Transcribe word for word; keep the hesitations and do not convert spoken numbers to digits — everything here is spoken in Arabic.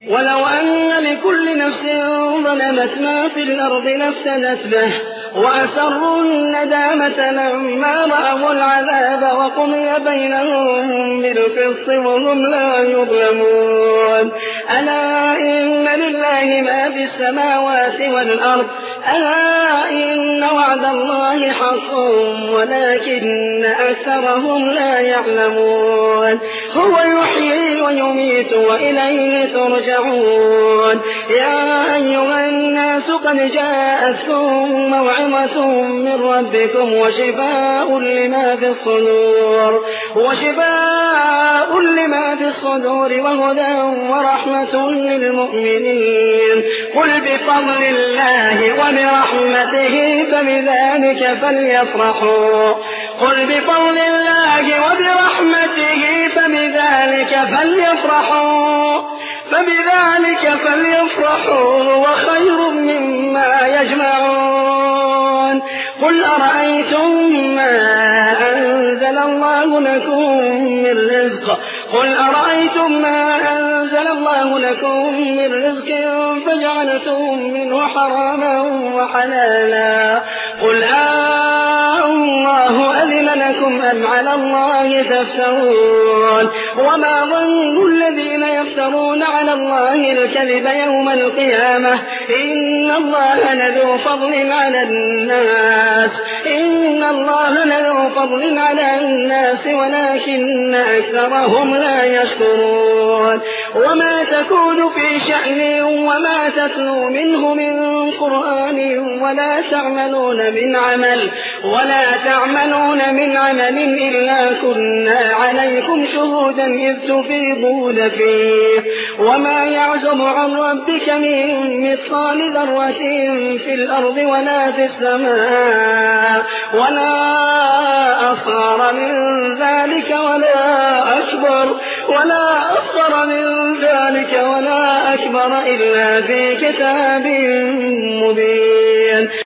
ولو أن لكل نفس ظلمت ما في الأرض لافتدت به وأسروا الندامة لما رأوا العذاب وقضي بينهم بالقسط وهم لا يظلمون. ألا إن لله ما في السماوات والأرض ألا إن وعد الله حق ولكن أكثرهم لا يعلمون. هو يحيي ويميت وإليه ترجعون. يا أيها الناس قد جاءتكم موعظة من ربكم وشفاء لما في الصدور وشفاء لما في الصدور وهدى ورحمة للمؤمنين. قل بفضل الله وبرحمته فبذلك فليفرحوا قل بفضل الله وبرحمته فبذلك فليفرحوا فبذلك فليفرحوا وخير مما يجمعون. قل أرأيتم ما أنزل الله لكم من رزق قل أرأيتم ما أنزل الله لكم من رزق فجعلتم منه حراما وحلالا قل آه الله أذن لكم أم على الله تفترون. وما ظن الذين يفترون على الله الكذب يوم القيامة إن الله لذو فضل على الناس إن الله لذو فضل على الناس ولكن أكثرهم لا يشكرون. وما تكون في شأن وما تتلو منه من قرآن ولا تعملون من عمل ولا تعملون من عمل إلا كنا عليكم شهودا إذ تفيضون فيه. وما يعزب عن ربك من مثقال ذرة في الأرض ولا في السماء ولا أصغر من ذلك ولا أكبر ولا أصغر من ذلك ولا أكبر إلا في كتاب مبين.